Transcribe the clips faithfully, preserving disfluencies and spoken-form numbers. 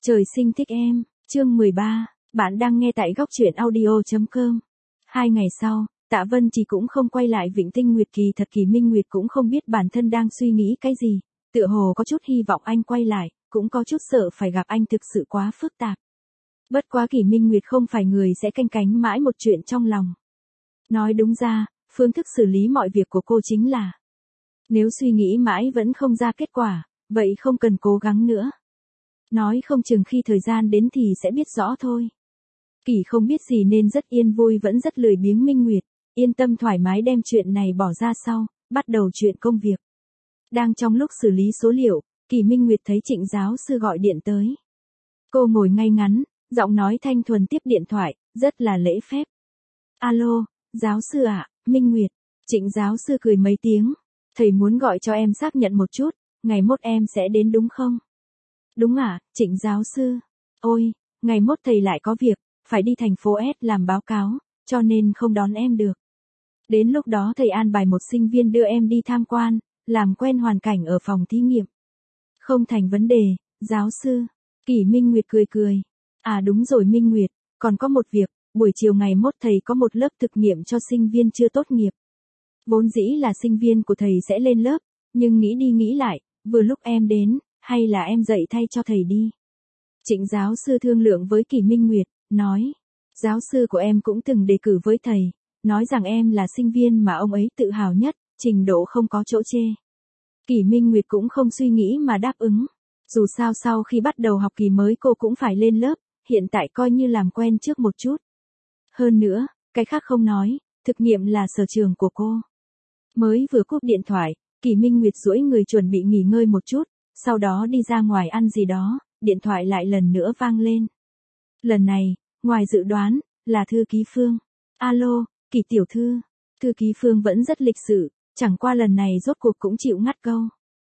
Trời sinh thích em, chương mười ba, bạn đang nghe tại góc truyện audio.com. Hai ngày sau, Tạ Vân Trì cũng không quay lại Vịnh Tinh Nguyệt, kỳ thật Kỳ Minh Nguyệt cũng không biết bản thân đang suy nghĩ cái gì, tựa hồ có chút hy vọng anh quay lại, cũng có chút sợ phải gặp anh thực sự quá phức tạp. Bất quá Kỳ Minh Nguyệt không phải người sẽ canh cánh mãi một chuyện trong lòng. Nói đúng ra, phương thức xử lý mọi việc của cô chính là, nếu suy nghĩ mãi vẫn không ra kết quả, vậy không cần cố gắng nữa. Nói không chừng khi thời gian đến thì sẽ biết rõ thôi. Kỳ không biết gì nên rất yên vui, vẫn rất lười biếng. Minh Nguyệt, yên tâm thoải mái đem chuyện này bỏ ra sau, bắt đầu chuyện công việc. Đang trong lúc xử lý số liệu, Kỳ Minh Nguyệt thấy Trịnh giáo sư gọi điện tới. Cô ngồi ngay ngắn, giọng nói thanh thuần tiếp điện thoại, rất là lễ phép. Alo, giáo sư ạ, Minh Nguyệt. Trịnh giáo sư cười mấy tiếng. Thầy muốn gọi cho em xác nhận một chút, ngày mốt em sẽ đến đúng không? Đúng ạ, à, Trịnh giáo sư. Ôi, ngày mốt thầy lại có việc, phải đi thành phố S làm báo cáo, cho nên không đón em được. Đến lúc đó thầy an bài một sinh viên đưa em đi tham quan, làm quen hoàn cảnh ở phòng thí nghiệm. Không thành vấn đề, giáo sư. Kỳ Minh Nguyệt cười cười. À đúng rồi Minh Nguyệt, còn có một việc, buổi chiều ngày mốt thầy có một lớp thực nghiệm cho sinh viên chưa tốt nghiệp. Vốn dĩ là sinh viên của thầy sẽ lên lớp, nhưng nghĩ đi nghĩ lại, vừa lúc em đến, hay là em dạy thay cho thầy đi. Trịnh giáo sư thương lượng với Kỳ Minh Nguyệt, nói, giáo sư của em cũng từng đề cử với thầy, nói rằng em là sinh viên mà ông ấy tự hào nhất, trình độ không có chỗ chê. Kỳ Minh Nguyệt cũng không suy nghĩ mà đáp ứng. Dù sao sau khi bắt đầu học kỳ mới cô cũng phải lên lớp, hiện tại coi như làm quen trước một chút. Hơn nữa, cái khác không nói, thực nghiệm là sở trường của cô. Mới vừa cúp điện thoại, Kỳ Minh Nguyệt duỗi người chuẩn bị nghỉ ngơi một chút, sau đó đi ra ngoài ăn gì đó, điện thoại lại lần nữa vang lên. Lần này, ngoài dự đoán, là thư ký Phương. Alo, Kỳ tiểu thư. Thư ký Phương vẫn rất lịch sự, chẳng qua lần này rốt cuộc cũng chịu ngắt câu.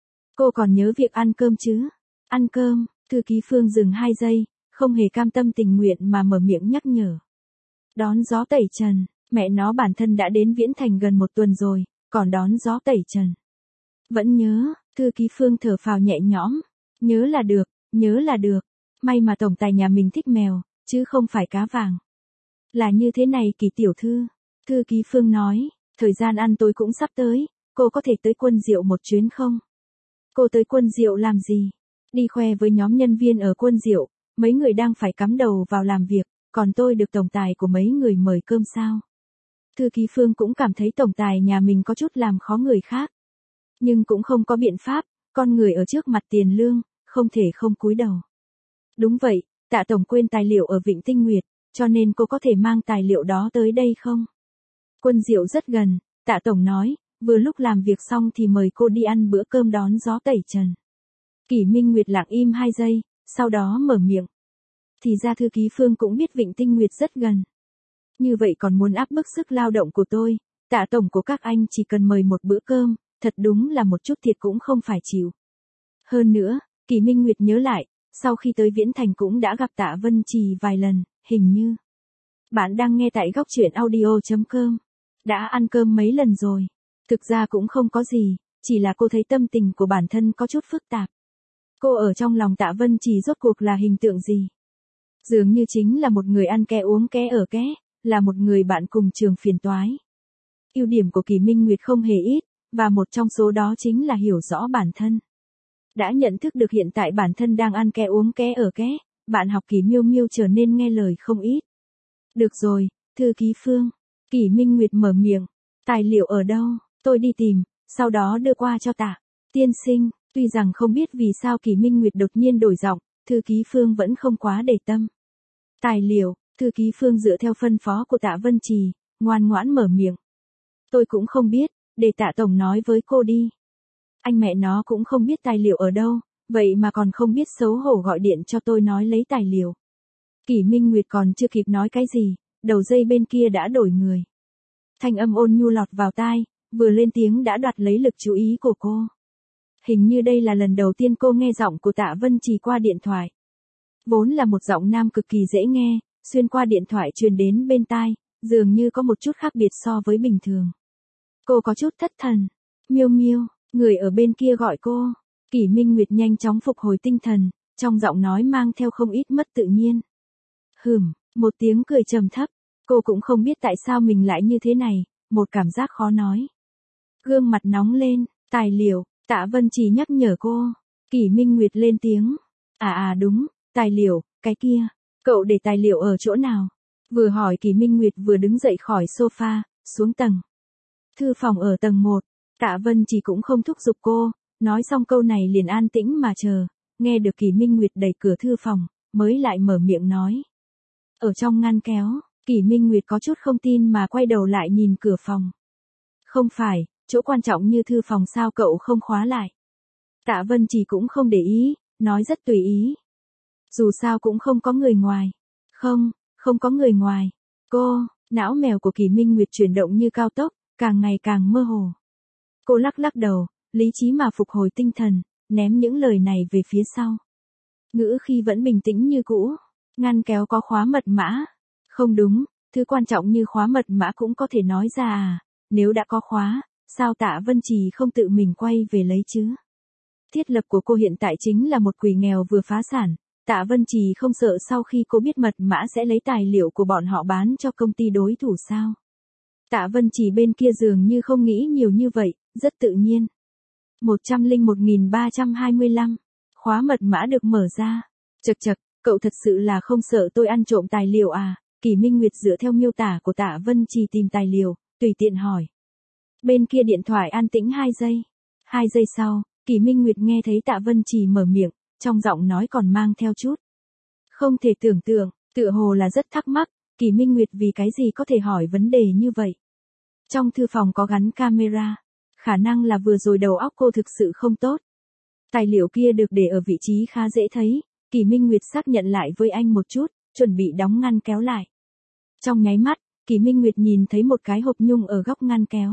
Cô còn nhớ việc ăn cơm chứ? Ăn cơm, thư ký Phương dừng hai giây, không hề cam tâm tình nguyện mà mở miệng nhắc nhở. Đón gió tẩy trần, mẹ nó bản thân đã đến Viễn Thành gần một tuần rồi, còn đón gió tẩy trần. Vẫn nhớ, thư ký Phương thở phào nhẹ nhõm. Nhớ là được, nhớ là được. May mà tổng tài nhà mình thích mèo, chứ không phải cá vàng. Là như thế này Kỳ tiểu thư. Thư ký Phương nói, thời gian ăn tối cũng sắp tới, cô có thể tới Quân Diệu một chuyến không? Cô tới Quân Diệu làm gì? Đi khoe với nhóm nhân viên ở Quân Diệu, mấy người đang phải cắm đầu vào làm việc, còn tôi được tổng tài của mấy người mời cơm sao? Thư ký Phương cũng cảm thấy tổng tài nhà mình có chút làm khó người khác. Nhưng cũng không có biện pháp, con người ở trước mặt tiền lương, không thể không cúi đầu. Đúng vậy, Tạ tổng quên tài liệu ở Vịnh Tinh Nguyệt, cho nên cô có thể mang tài liệu đó tới đây không? Quân Diệu rất gần, Tạ tổng nói, vừa lúc làm việc xong thì mời cô đi ăn bữa cơm đón gió tẩy trần. Kỳ Minh Nguyệt lặng im hai giây, sau đó mở miệng. Thì ra thư ký Phương cũng biết Vịnh Tinh Nguyệt rất gần. Như vậy còn muốn áp bức sức lao động của tôi, Tạ tổng của các anh chỉ cần mời một bữa cơm, thật đúng là một chút thiệt cũng không phải chịu. Hơn nữa, Kỳ Minh Nguyệt nhớ lại, sau khi tới Viễn Thành cũng đã gặp Tạ Vân Trì vài lần, hình như. Bạn đang nghe tại góc truyện audio.com. Đã ăn cơm mấy lần rồi. Thực ra cũng không có gì, chỉ là cô thấy tâm tình của bản thân có chút phức tạp. Cô ở trong lòng Tạ Vân Trì rốt cuộc là hình tượng gì? Dường như chính là một người ăn ké uống ké ở ké, là một người bạn cùng trường phiền toái. Ưu điểm của Kỳ Minh Nguyệt không hề ít, và một trong số đó chính là hiểu rõ bản thân. Đã nhận thức được hiện tại bản thân đang ăn ké uống ké ở ké, bạn học Kỳ Miêu Miêu trở nên nghe lời không ít. Được rồi, thư ký Phương. Kỳ Minh Nguyệt mở miệng. Tài liệu ở đâu, tôi đi tìm, sau đó đưa qua cho Tạ tiên sinh. Tuy rằng không biết vì sao Kỳ Minh Nguyệt đột nhiên đổi giọng, thư ký Phương vẫn không quá để tâm. Tài liệu, thư ký Phương dựa theo phân phó của Tạ Vân Trì, ngoan ngoãn mở miệng. Tôi cũng không biết, để Tạ tổng nói với cô đi. Anh mẹ nó cũng không biết tài liệu ở đâu, vậy mà còn không biết xấu hổ gọi điện cho tôi nói lấy tài liệu. Kỳ Minh Nguyệt còn chưa kịp nói cái gì, đầu dây bên kia đã đổi người. Thanh âm ôn nhu lọt vào tai, vừa lên tiếng đã đoạt lấy lực chú ý của cô. Hình như đây là lần đầu tiên cô nghe giọng của Tạ Vân Trì qua điện thoại. Vốn là một giọng nam cực kỳ dễ nghe, xuyên qua điện thoại truyền đến bên tai, dường như có một chút khác biệt so với bình thường. Cô có chút thất thần. Miêu Miêu, người ở bên kia gọi cô. Kỳ Minh Nguyệt nhanh chóng phục hồi tinh thần, trong giọng nói mang theo không ít mất tự nhiên. Hừm, một tiếng cười trầm thấp, cô cũng không biết tại sao mình lại như thế này, một cảm giác khó nói. Gương mặt nóng lên, tài liệu, Tạ Vân Trì nhắc nhở cô. Kỷ Minh Nguyệt lên tiếng. À à đúng, tài liệu, cái kia, cậu để tài liệu ở chỗ nào? Vừa hỏi Kỷ Minh Nguyệt vừa đứng dậy khỏi sofa, xuống tầng. Thư phòng ở tầng một, Tạ Vân Trì cũng không thúc giục cô, nói xong câu này liền an tĩnh mà chờ, nghe được Kỷ Minh Nguyệt đẩy cửa thư phòng, mới lại mở miệng nói. Ở trong ngăn kéo, Kỷ Minh Nguyệt có chút không tin mà quay đầu lại nhìn cửa phòng. Không phải, chỗ quan trọng như thư phòng sao cậu không khóa lại? Tạ Vân Trì cũng không để ý, nói rất tùy ý. Dù sao cũng không có người ngoài. Không, không có người ngoài. Cô, não mèo của Kỷ Minh Nguyệt chuyển động như cao tốc, càng ngày càng mơ hồ. Cô lắc lắc đầu, lý trí mà phục hồi tinh thần, ném những lời này về phía sau. Ngữ khi vẫn bình tĩnh như cũ. Ngăn kéo có khóa mật mã. Không đúng, thứ quan trọng như khóa mật mã cũng có thể nói ra à. Nếu đã có khóa, sao Tạ Vân Trì không tự mình quay về lấy chứ? Thiết lập của cô hiện tại chính là một quỷ nghèo vừa phá sản. Tạ Vân Trì không sợ sau khi cô biết mật mã sẽ lấy tài liệu của bọn họ bán cho công ty đối thủ sao? Tạ Vân Trì bên kia dường như không nghĩ nhiều như vậy, rất tự nhiên. một trăm lẻ một nghìn ba trăm hai mươi lăm. Khóa mật mã được mở ra. Chật chật, cậu thật sự là không sợ tôi ăn trộm tài liệu à? Kỷ Minh Nguyệt dựa theo miêu tả của Tạ Vân Trì tìm tài liệu, tùy tiện hỏi. Bên kia điện thoại an tĩnh hai giây. Hai giây sau, Kỷ Minh Nguyệt nghe thấy Tạ Vân Trì mở miệng, trong giọng nói còn mang theo chút. Không thể tưởng tượng, tựa hồ là rất thắc mắc, Kỷ Minh Nguyệt vì cái gì có thể hỏi vấn đề như vậy. Trong thư phòng có gắn camera, khả năng là vừa rồi đầu óc cô thực sự không tốt. Tài liệu kia được để ở vị trí khá dễ thấy, Kỷ Minh Nguyệt xác nhận lại với anh một chút, chuẩn bị đóng ngăn kéo lại. Trong nháy mắt, Kỷ Minh Nguyệt nhìn thấy một cái hộp nhung ở góc ngăn kéo.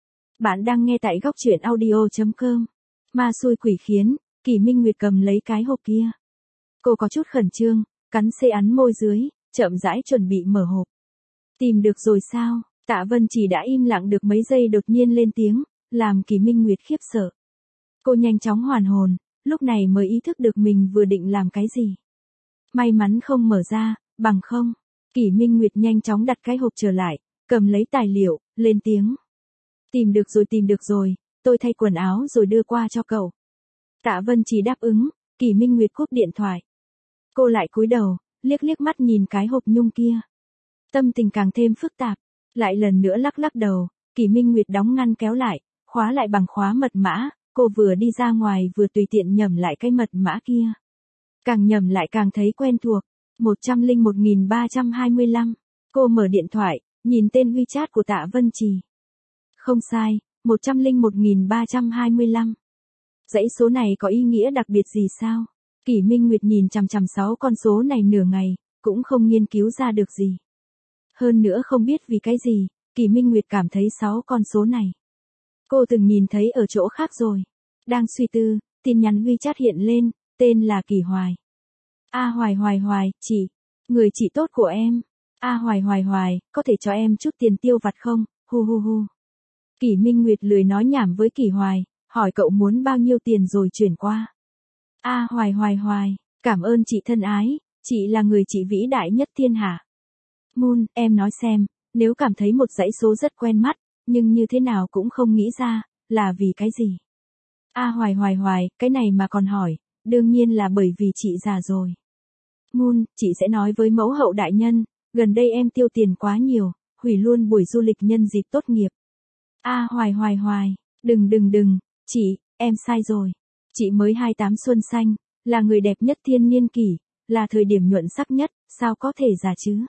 Bạn đang nghe tại góc truyện audio chấm com. Ma xui quỷ khiến, Kỷ Minh Nguyệt cầm lấy cái hộp kia. Cô có chút khẩn trương, cắn xê ắn môi dưới, chậm rãi chuẩn bị mở hộp. Tìm được rồi sao? Tạ Vân Trì đã im lặng được mấy giây đột nhiên lên tiếng, làm Kỷ Minh Nguyệt khiếp sợ. Cô nhanh chóng hoàn hồn, lúc này mới ý thức được mình vừa định làm cái gì. May mắn không mở ra, bằng không. Kỷ Minh Nguyệt nhanh chóng đặt cái hộp trở lại, cầm lấy tài liệu, lên tiếng. Tìm được rồi tìm được rồi, tôi thay quần áo rồi đưa qua cho cậu. Tạ Vân Trì đáp ứng, Kỷ Minh Nguyệt cúp điện thoại. Cô lại cúi đầu, liếc liếc mắt nhìn cái hộp nhung kia. Tâm tình càng thêm phức tạp, lại lần nữa lắc lắc đầu, Kỷ Minh Nguyệt đóng ngăn kéo lại, khóa lại bằng khóa mật mã, cô vừa đi ra ngoài vừa tùy tiện nhẩm lại cái mật mã kia. Càng nhẩm lại càng thấy quen thuộc, một trăm lẻ một nghìn ba trăm hai mươi lăm. Cô mở điện thoại, nhìn tên WeChat của Tạ Vân Trì. Không sai, một trăm lẻ một nghìn ba trăm hai mươi lăm. Dãy số này có ý nghĩa đặc biệt gì sao? Kỷ Minh Nguyệt nhìn chằm chằm sáu con số này nửa ngày, cũng không nghiên cứu ra được gì. Hơn nữa không biết vì cái gì, Kỷ Minh Nguyệt cảm thấy sáu con số này. Cô từng nhìn thấy ở chỗ khác rồi. Đang suy tư, tin nhắn WeChat hiện lên, tên là Kỷ Hoài. A Hoài Hoài Hoài, chị, người chị tốt của em. A Hoài Hoài Hoài, có thể cho em chút tiền tiêu vặt không? Hu hu hu. Kỷ Minh Nguyệt lười nói nhảm với Kỷ Hoài, hỏi cậu muốn bao nhiêu tiền rồi chuyển qua. A Hoài Hoài Hoài, cảm ơn chị thân ái, chị là người chị vĩ đại nhất thiên hạ. Moon, em nói xem, nếu cảm thấy một dãy số rất quen mắt, nhưng như thế nào cũng không nghĩ ra, là vì cái gì? A Hoài Hoài Hoài, cái này mà còn hỏi, đương nhiên là bởi vì chị già rồi. Moon, chị sẽ nói với mẫu hậu đại nhân, gần đây em tiêu tiền quá nhiều, hủy luôn buổi du lịch nhân dịp tốt nghiệp. A Hoài Hoài Hoài, đừng đừng đừng, chị, em sai rồi. Chị mới hai mươi tám xuân xanh, là người đẹp nhất thiên niên kỷ, là thời điểm nhuận sắc nhất, sao có thể già chứ?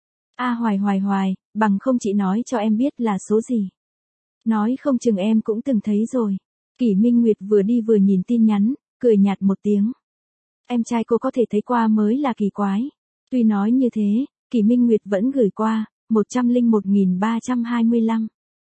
A Hoài Hoài Hoài, bằng không chị nói cho em biết là số gì. Nói không chừng em cũng từng thấy rồi. Kỷ Minh Nguyệt vừa đi vừa nhìn tin nhắn, cười nhạt một tiếng. Em trai cô có thể thấy qua mới là kỳ quái. Tuy nói như thế, Kỷ Minh Nguyệt vẫn gửi qua, một trăm lẻ một nghìn ba trăm hai mươi lăm.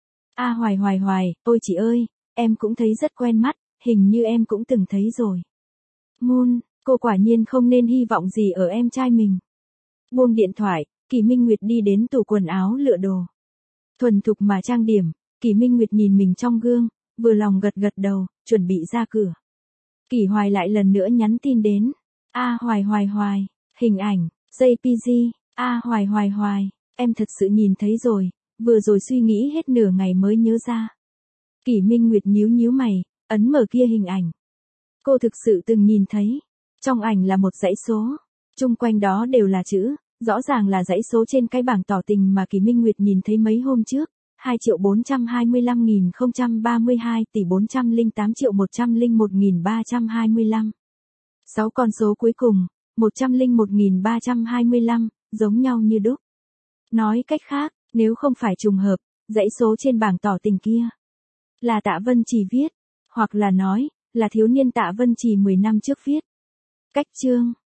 A Hoài Hoài Hoài, ôi chị ơi, em cũng thấy rất quen mắt, hình như em cũng từng thấy rồi. Moon, cô quả nhiên không nên hy vọng gì ở em trai mình. Buông điện thoại, Kỷ Minh Nguyệt đi đến tủ quần áo lựa đồ. Thuần thục mà trang điểm, Kỷ Minh Nguyệt nhìn mình trong gương, vừa lòng gật gật đầu, chuẩn bị ra cửa. Kỷ Hoài lại lần nữa nhắn tin đến. A hoài hoài hoài, hình ảnh, giê pê giê, A hoài hoài hoài, em thật sự nhìn thấy rồi, vừa rồi suy nghĩ hết nửa ngày mới nhớ ra. Kỷ Minh Nguyệt nhíu nhíu mày, ấn mở kia hình ảnh. Cô thực sự từng nhìn thấy, trong ảnh là một dãy số, chung quanh đó đều là chữ, rõ ràng là dãy số trên cái bảng tỏ tình mà Kỷ Minh Nguyệt nhìn thấy mấy hôm trước, hai triệu bốn trăm hai mươi lăm nghìn không trăm ba mươi hai tỷ bốn trăm lẻ tám triệu một trăm lẻ một nghìn ba trăm hai mươi lăm. sáu con số cuối cùng, một trăm lẻ một nghìn ba trăm hai mươi lăm, giống nhau như đúc. Nói cách khác, nếu không phải trùng hợp, dãy số trên bảng tỏ tình kia là Tạ Vân Trì viết, hoặc là nói, là thiếu niên Tạ Vân Trì mười năm trước viết. Cách chương